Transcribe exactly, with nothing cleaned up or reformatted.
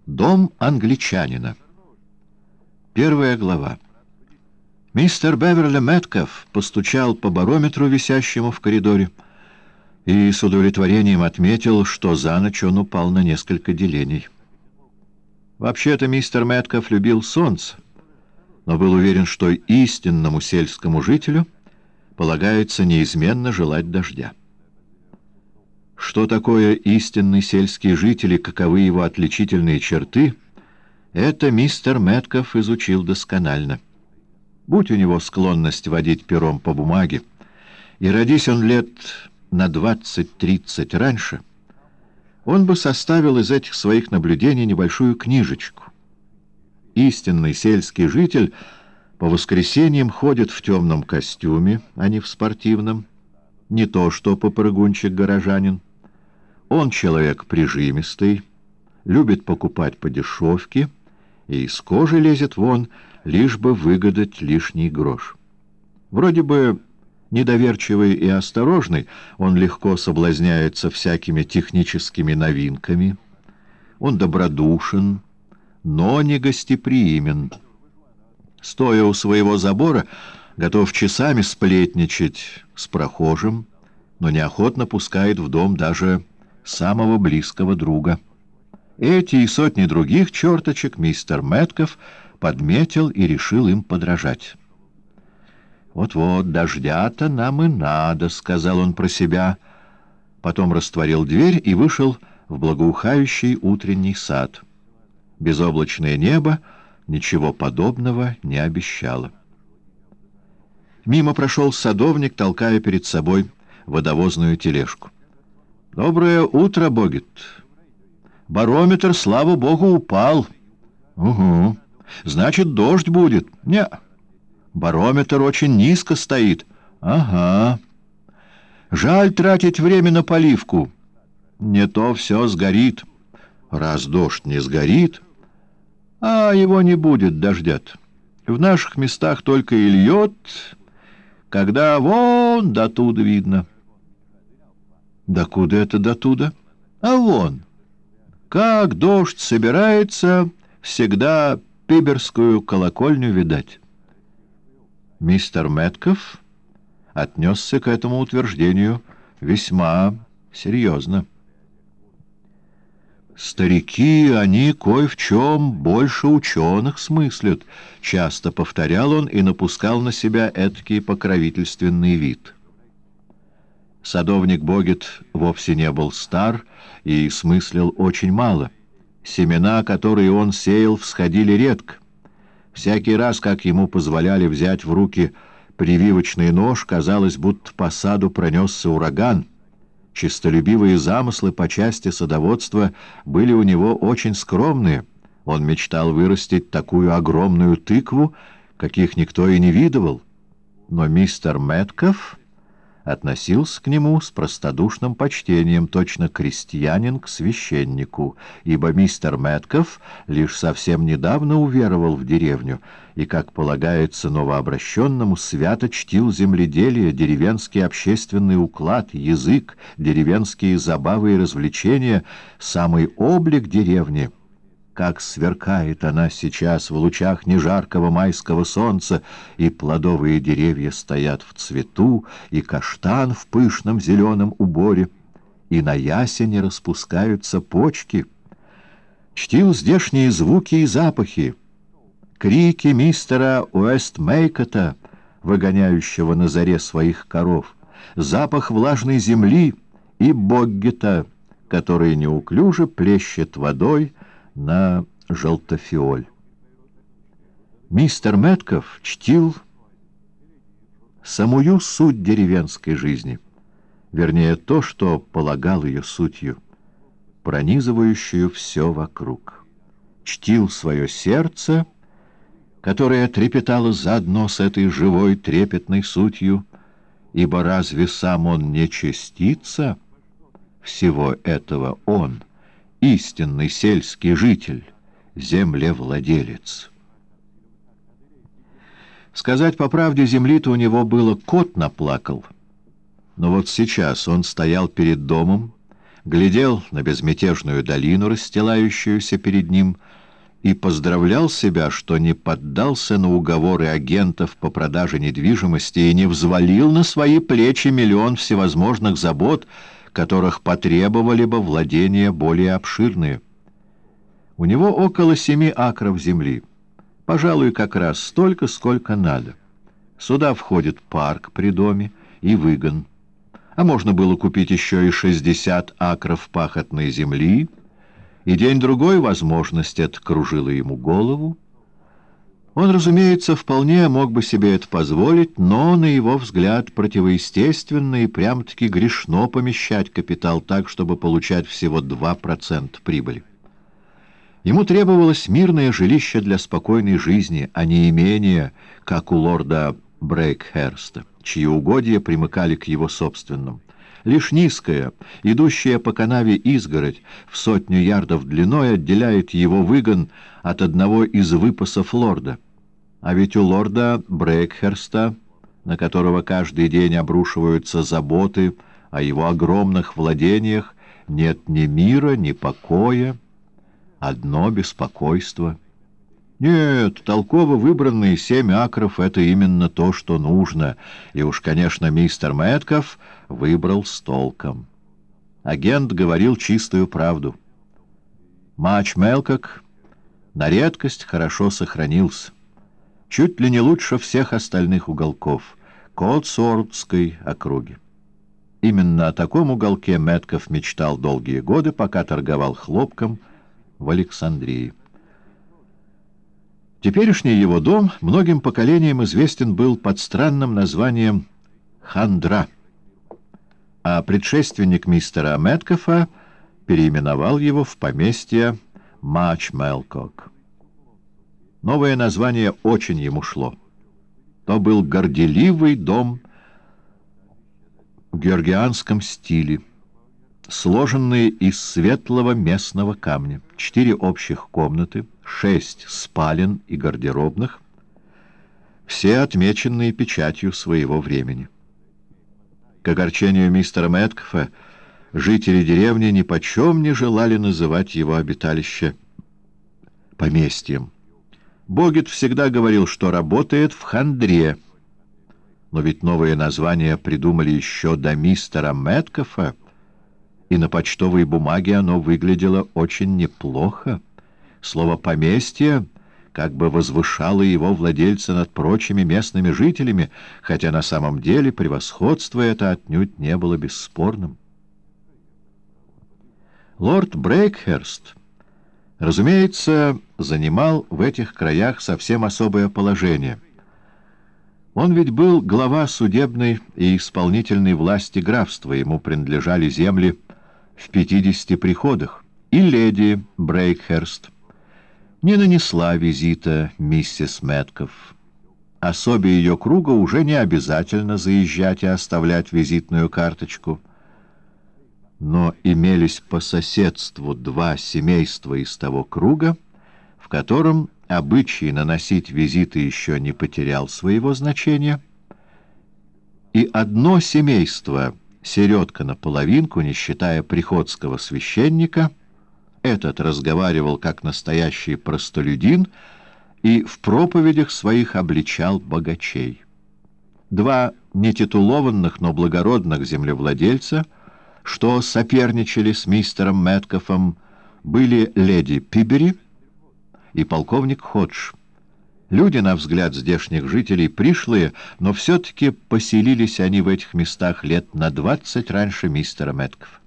Дом англичанина. Первая глава. Мистер Беверли Мэткалф постучал по барометру, висящему в коридоре, и с удовлетворением отметил, что за ночь он упал на несколько делений. Вообще-то мистер Мэткалф любил солнце, но был уверен, что истинному сельскому жителю полагается неизменно желать дождя. Что такое истинный сельский житель и каковы его отличительные черты, это мистер Мэткалф изучил досконально. Будь у него склонность водить пером по бумаге, и родись он лет на двадцать-тридцать раньше, он бы составил из этих своих наблюдений небольшую книжечку. Истинный сельский житель по воскресеньям ходит в темном костюме, а не в спортивном, не то что попрыгунчик-горожанин. Он человек прижимистый, любит покупать по дешевке и из кожи лезет вон, лишь бы выгадать лишний грош. Вроде бы недоверчивый и осторожный, он легко соблазняется всякими техническими новинками. Он добродушен, но не гостеприимен. Стоя у своего забора, готов часами сплетничать с прохожим, но неохотно пускает в дом даже самого близкого друга. Эти и сотни других черточек мистер Мэткалф подметил и решил им подражать. «Вот-вот, дождя-то нам и надо», — сказал он про себя. Потом растворил дверь и вышел в благоухающий утренний сад. Безоблачное небо ничего подобного не обещало. Мимо прошел садовник, толкая перед собой водовозную тележку. «Доброе утро, Богет. Барометр, слава богу, упал». «Угу. Значит, дождь будет». «Не. Барометр очень низко стоит». «Ага. Жаль тратить время на поливку. Не то все сгорит». «Раз дождь не сгорит, а его не будет, дождят. В наших местах только и льет, когда вон дотуда видно». «Докуда это дотуда?» «А вон. Как дождь собирается, всегда пиберскую колокольню видать». Мистер Мэткалф отнесся к этому утверждению весьма серьезно. «Старики, они кое в чем больше ученых смыслят», — часто повторял он и напускал на себя эдакий покровительственный вид. Садовник Богет вовсе не был стар и смыслил очень мало. Семена, которые он сеял, всходили редко. Всякий раз, как ему позволяли взять в руки прививочный нож, казалось, будто по саду пронесся ураган. Чистолюбивые замыслы по части садоводства были у него очень скромные. Он мечтал вырастить такую огромную тыкву, каких никто и не видывал. Но мистер Мэткалф относился к нему с простодушным почтением, точно крестьянин к священнику, ибо мистер Мэткалф лишь совсем недавно уверовал в деревню и, как полагается новообращенному, свято чтил земледелие, деревенский общественный уклад, язык, деревенские забавы и развлечения, самый облик деревни. Как сверкает она сейчас в лучах нежаркого майского солнца, и плодовые деревья стоят в цвету, и каштан в пышном зеленом уборе, и на ясене распускаются почки. Чтил здешние звуки и запахи, крики мистера Уэстмейкота, выгоняющего на заре своих коров, запах влажной земли и Боггета, который неуклюже плещет водой на желтофиоль. Мистер Мэткалф чтил самую суть деревенской жизни, вернее, то, что полагал ее сутью, пронизывающую все вокруг. Чтил свое сердце, которое трепетало заодно с этой живой трепетной сутью, ибо разве сам он не частица всего этого? Он — истинный сельский житель, землевладелец. Сказать по правде, земли-то у него было кот наплакал. Но вот сейчас он стоял перед домом, глядел на безмятежную долину, расстилающуюся перед ним, и поздравлял себя, что не поддался на уговоры агентов по продаже недвижимости и не взвалил на свои плечи миллион всевозможных забот, которых потребовали бы владения более обширные. У него около семи акров земли, пожалуй, как раз столько, сколько надо. Сюда входит парк при доме и выгон, а можно было купить еще и шестьдесят акров пахотной земли, и день-другой возможность эта кружила ему голову. Он, разумеется, вполне мог бы себе это позволить, но, на его взгляд, противоестественно и прям-таки грешно помещать капитал так, чтобы получать всего два процента прибыли. Ему требовалось мирное жилище для спокойной жизни, а не имение, как у лорда Брейкхерста, чьи угодья примыкали к его собственным. Лишь низкая, идущая по канаве изгородь в сотню ярдов длиной отделяет его выгон от одного из выпасов лорда. А ведь у лорда Брейкхерста, на которого каждый день обрушиваются заботы о его огромных владениях, нет ни мира, ни покоя, одно беспокойство. Нет, толково выбранные семь акров — это именно то, что нужно, и уж, конечно, мистер Мэтков выбрал с толком. Агент говорил чистую правду. Матч Мелкок на редкость хорошо сохранился, чуть ли не лучше всех остальных уголков Котсуордской округи. Именно о таком уголке Мэтков мечтал долгие годы, пока торговал хлопком в Александрии. Теперешний его дом многим поколениям известен был под странным названием «Хандра», а предшественник мистера Мэткофа переименовал его в поместье Матч Мелкок. Новое название очень ему шло. То был горделивый дом в георгианском стиле, сложенный из светлого местного камня, четыре общих комнаты, шесть спален и гардеробных, все отмеченные печатью своего времени. К огорчению мистера Мэткофа, жители деревни нипочем не желали называть его обиталище поместьем. Богет всегда говорил, что работает в хандре, но ведь новое название придумали еще до мистера Мэткофа, и на почтовой бумаге оно выглядело очень неплохо. Слово «поместье» как бы возвышало его владельца над прочими местными жителями, хотя на самом деле превосходство это отнюдь не было бесспорным. Лорд Брейкхерст, разумеется, занимал в этих краях совсем особое положение. Он ведь был глава судебной и исполнительной власти графства, ему принадлежали земли в пятидесяти приходах, и леди Брейкхерст не нанесла визита миссис Мэтков. Особе ее круга уже не обязательно заезжать и оставлять визитную карточку. Но имелись по соседству два семейства из того круга, в котором обычай наносить визиты еще не потерял своего значения, и одно семейство, середка наполовинку, не считая приходского священника, этот разговаривал как настоящий простолюдин и в проповедях своих обличал богачей. Два нетитулованных, но благородных землевладельца, что соперничали с мистером Мэткофом, были леди Пибери и полковник Ходж. Люди, на взгляд здешних жителей, пришлые, но все-таки поселились они в этих местах лет на двадцать раньше мистера Мэткофа.